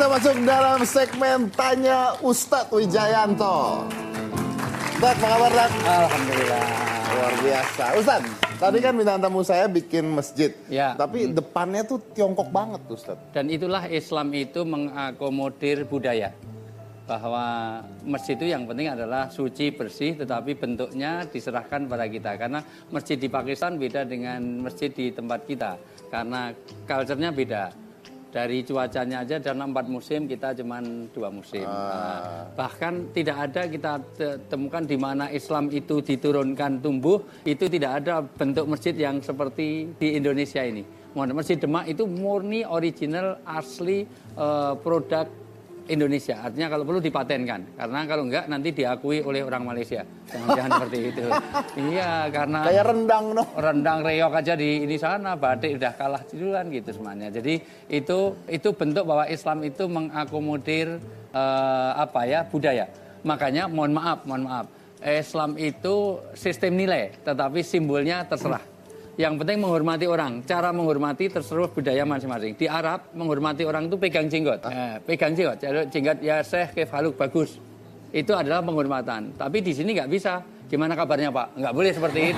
kita masuk dalam segmen Tanya Ustadz Wijayanto. Ustadz, apa kabar, Ustadz? Alhamdulillah. Luar biasa. Ustadz, tadi kan bintang tamu saya bikin masjid. Ya. Tapi depannya tuh Tiongkok banget, Ustadz. Dan itulah Islam itu mengakomodir budaya. Bahwa masjid itu yang penting adalah suci, bersih, tetapi bentuknya diserahkan pada kita. Karena masjid di Pakistan beda dengan masjid di tempat kita. Karena culture-nya beda. Dari cuacanya aja, karena 4 musim, kita cuma 2 musim. Nah, bahkan tidak ada kita temukan di mana Islam itu diturunkan tumbuh, itu tidak ada bentuk masjid yang seperti di Indonesia ini. Masjid Demak itu murni original, asli produk Indonesia. Artinya kalau perlu dipatenkan. Karena kalau enggak nanti diakui oleh orang Malaysia. Jangan seperti itu. Iya, karena kayak rendang, no? Rendang reok aja di ini sana, batik udah kalah duluan gitu semuanya. Jadi itu bentuk bahwa Islam itu mengakomodir budaya. Makanya mohon maaf, Islam itu sistem nilai, tetapi simbolnya terserah. Yang penting menghormati orang. Cara menghormati terserah budaya masing-masing. Di Arab, menghormati orang itu pegang jenggot. Pegang jenggot. Jenggot ya Syekh Kefaluk bagus. Itu adalah penghormatan. Tapi di sini nggak bisa. Gimana kabarnya, Pak? Nggak boleh seperti itu.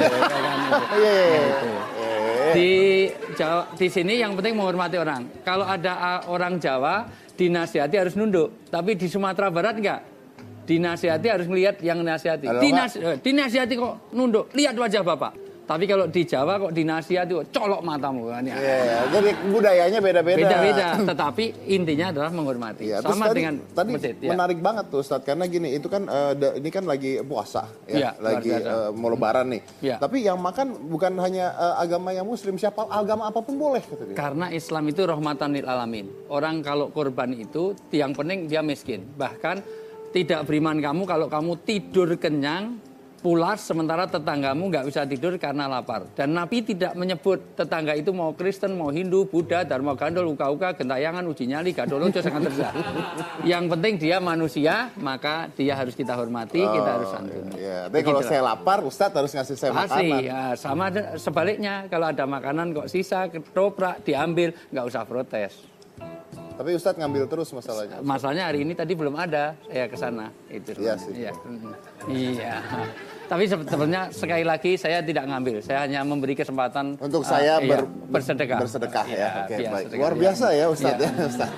Di sini yang penting menghormati orang. Kalau ada orang Jawa, dinasihati harus nunduk. Tapi di Sumatera Barat nggak. Dinasihati harus melihat yang nasihati. Dinasihati kok nunduk. Lihat wajah Bapak. Tapi kalau di Jawa kok dinasihati kok colok matamu kan ya. Jadi budayanya beda-beda. Beda-beda, tetapi intinya adalah menghormati. Sama dengan masjid. Menarik banget tuh Ustadz, karena gini, itu kan ini kan lagi puasa ya, lagi mau lebaran nih. Ya. Tapi yang makan bukan hanya agama yang muslim, siapa agama apapun boleh kata dia. Karena Islam itu rahmatan lil alamin. Orang kalau korban itu yang penting dia miskin. Bahkan tidak beriman kamu kalau kamu tidur kenyang pulas, sementara tetanggamu nggak bisa tidur karena lapar. Dan Nabi tidak menyebut tetangga itu mau Kristen, mau Hindu, Buddha, Dharma Gandol, Uka-Uka, Gentayangan, Uji Nyali, Gadolojo, sangat terserah. Yang penting dia manusia, maka dia harus kita hormati, kita harus santuni. Tapi kalau saya lapar, Ustadz harus ngasih saya makanan. Ya, sama sebaliknya, kalau ada makanan kok sisa, ketoprak, diambil, nggak usah protes. Tapi Ustadz ngambil terus masalahnya. Masalahnya hari ini tadi belum ada, saya ke sana. Iya sih. Iya. Tapi sebetulnya sekali lagi saya tidak ngambil, saya hanya memberi kesempatan untuk saya bersedekah. Bersedekah ya. Oke, baik. Sedekah, luar biasa ya Ustadz ya.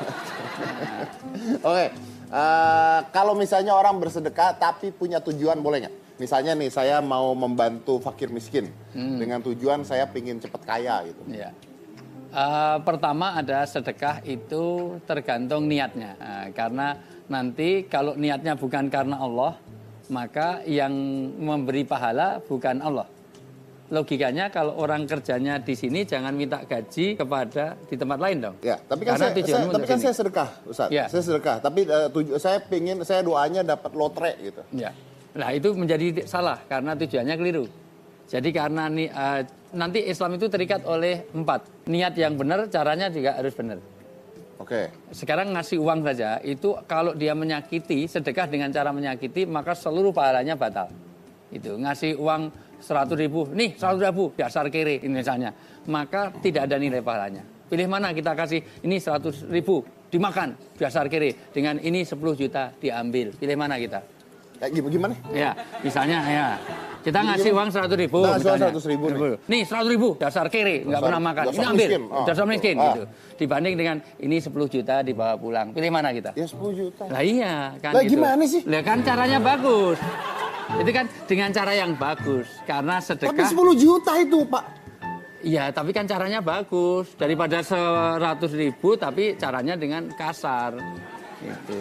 Oke. Kalau misalnya orang bersedekah tapi punya tujuan, boleh nggak? Misalnya nih, saya mau membantu fakir miskin dengan tujuan saya pingin cepat kaya gitu. Iya. Pertama ada sedekah itu tergantung niatnya. Karena nanti kalau niatnya bukan karena Allah, maka yang memberi pahala bukan Allah. Logikanya kalau orang kerjanya di sini jangan minta gaji kepada di tempat lain dong. Ya, tapi kan saya sedekah, Ustaz. Ya. Saya sedekah, tapi saya doanya dapat lotre gitu. Ya. Nah, itu menjadi salah karena tujuannya keliru. Jadi karena nanti Islam itu terikat oleh 4. Niat yang benar, caranya juga harus benar. Oke. Sekarang ngasih uang saja, itu kalau dia menyakiti, sedekah dengan cara menyakiti, maka seluruh pahalanya batal. Itu ngasih uang 100.000, nih 100.000, dasar kere ini misalnya. Maka tidak ada nilai pahalanya. Pilih mana kita kasih, ini 100.000, dimakan, dasar kere. Dengan ini 10 juta diambil, pilih mana kita? Gimana? Ya, misalnya ya. Kita ngasih uang 100.000. Ngasih 100.000 nih 100.000, dasar kere, nggak pernah makan. Ini ambil, dasar miskin gitu. Dibanding dengan ini 10 juta dibawa pulang. Pilih mana kita? Ya 10 juta. Lah iya kan. Lah gitu. Gimana sih? Lah kan caranya bagus. Itu kan dengan cara yang bagus. Karena sedekah. Tapi 10 juta itu, Pak. Iya, tapi kan caranya bagus. Daripada 100.000 tapi caranya dengan kasar. Gitu.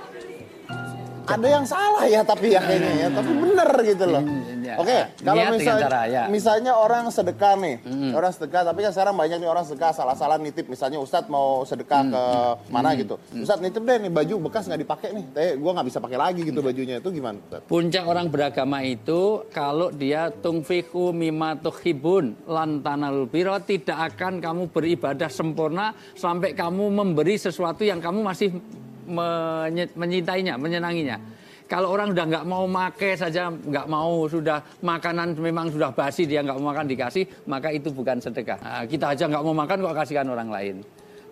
Ada yang salah ya tapi ya kayaknya ya, tapi bener gitu loh. Oke, kalau misalnya orang sedekah nih, orang sedekah, tapi kan sekarang banyak nih orang sedekah salah-salah nitip, misalnya Ustadz mau sedekah ke mana gitu, Ustadz nitip deh nih baju bekas nggak dipakai nih, gue nggak bisa pakai lagi gitu bajunya, itu gimana Ustadz? Puncak orang beragama itu kalau dia tungfiku mimma tuhibbun lan tanalul birra, tidak akan kamu beribadah sempurna sampai kamu memberi sesuatu yang kamu masih menyintainya, menyenanginya. Kalau orang udah nggak mau make saja, nggak mau, sudah makanan memang sudah basi, dia nggak mau makan dikasih, maka itu bukan sedekah. Nah, kita aja nggak mau makan kok kasihkan orang lain.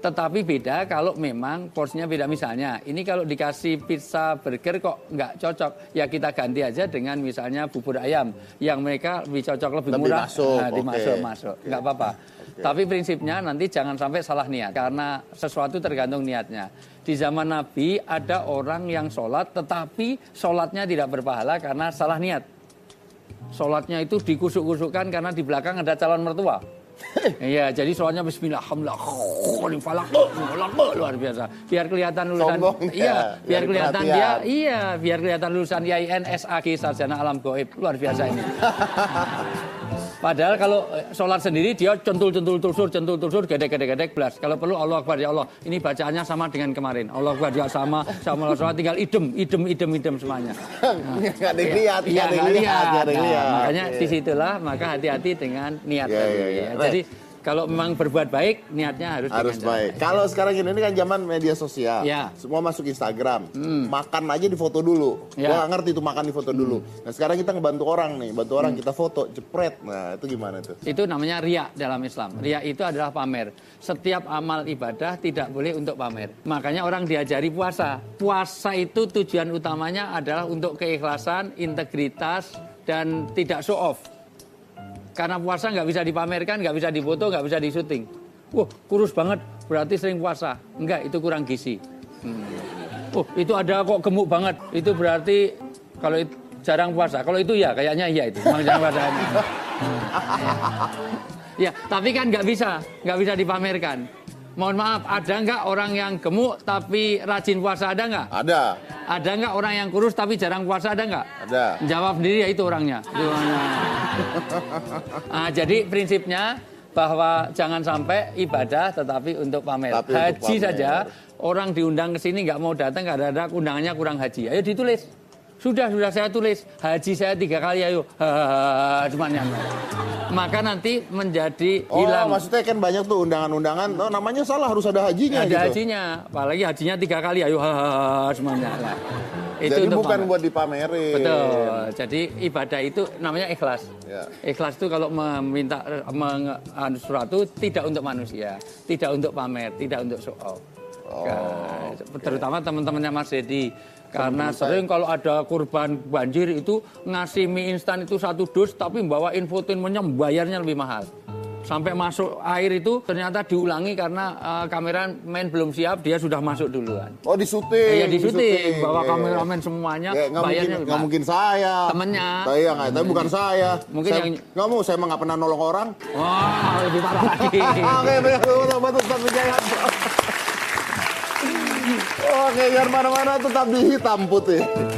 Tetapi beda kalau memang porsinya beda. Misalnya, ini kalau dikasih pizza burger kok nggak cocok, ya kita ganti aja dengan misalnya bubur ayam yang mereka lebih cocok, lebih murah, masuk, nggak apa-apa. Tapi prinsipnya nanti jangan sampai salah niat, karena sesuatu tergantung niatnya. Di zaman Nabi ada orang yang sholat, tetapi sholatnya tidak berpahala karena salah niat. Sholatnya itu dikusuk-kusukkan karena di belakang ada calon mertua. Iya, jadi soalnya bismillah, alhamdulillah, luar biasa. Biar kelihatan lulusan, biar kelihatan dia, biar kelihatan lulusan IAIN, SAG, sarjana alam gaib, luar biasa ini. Padahal kalau sholat sendiri dia centul tulsur, gedek belas. Kalau perlu Allah Akbar ya Allah. Ini bacaannya sama dengan kemarin. Allah Akbar ya sama sholat tinggal idem semuanya. Nggak ada lihat, makanya disitulah maka hati-hati dengan niat tadi. Jadi kalau memang berbuat baik, niatnya harus baik. Kalau sekarang ini kan zaman media sosial, semua masuk Instagram, makan aja di foto dulu. Gua nggak ngerti itu makan di foto dulu. Nah sekarang kita ngebantu orang nih, bantu orang kita foto, jepret. Nah itu gimana tuh? Itu namanya riya dalam Islam. Riya itu adalah pamer. Setiap amal ibadah tidak boleh untuk pamer. Makanya orang diajari puasa. Puasa itu tujuan utamanya adalah untuk keikhlasan, integritas, dan tidak show off. Karena puasa nggak bisa dipamerkan, nggak bisa difoto, nggak bisa disuting. Wah, kurus banget, berarti sering puasa. Enggak, itu kurang gizi. Oh, itu ada kok gemuk banget. Itu berarti kalau jarang puasa. Kalau itu ya, kayaknya iya itu. Memang jarang puasa. Ya, tapi kan nggak bisa dipamerkan. Mohon maaf, ada nggak orang yang gemuk tapi rajin puasa, ada nggak? Ada. Ada nggak orang yang kurus tapi jarang puasa, ada nggak? Ada. Jawab sendiri ya, itu orangnya. Nah, jadi prinsipnya bahwa jangan sampai ibadah tetapi untuk pamer. Tapi haji untuk pamer. saja, orang diundang ke sini nggak mau datang, nggak ada undangannya kurang haji. Ayo ditulis. Sudah saya tulis. Haji saya 3 kali, ayo. Semuanya. Maka nanti menjadi hilang. Oh, maksudnya kan banyak tuh undangan-undangan, namanya salah, harus ada hajinya. Ada hajinya, apalagi hajinya 3 kali, ayo semuanya. Nah, itu jadi bukan buat dipamerin. Betul. Jadi ibadah itu namanya ikhlas. Ya. Ikhlas itu kalau meminta sesuatu tidak untuk manusia, tidak untuk pamer, tidak untuk show off. Terutama teman-temannya Mas Dedi. Karena sering kalau ada korban banjir itu ngasih mie instan itu 1 dus, tapi bawa infotainmentnya bayarnya lebih mahal. Sampai masuk air itu ternyata diulangi karena kameramen belum siap, dia sudah masuk duluan. Oh, disuting. Iya, disuting. Bawa kameramen semuanya, bayarnya nggak mungkin saya. Temennya. Tapi bukan saya. Mungkin saya emang nggak pernah nolong orang. Wah, lebih parah lagi. Oke, tetap Wijaya. Oke, biar mana-mana tetap di hitam putih.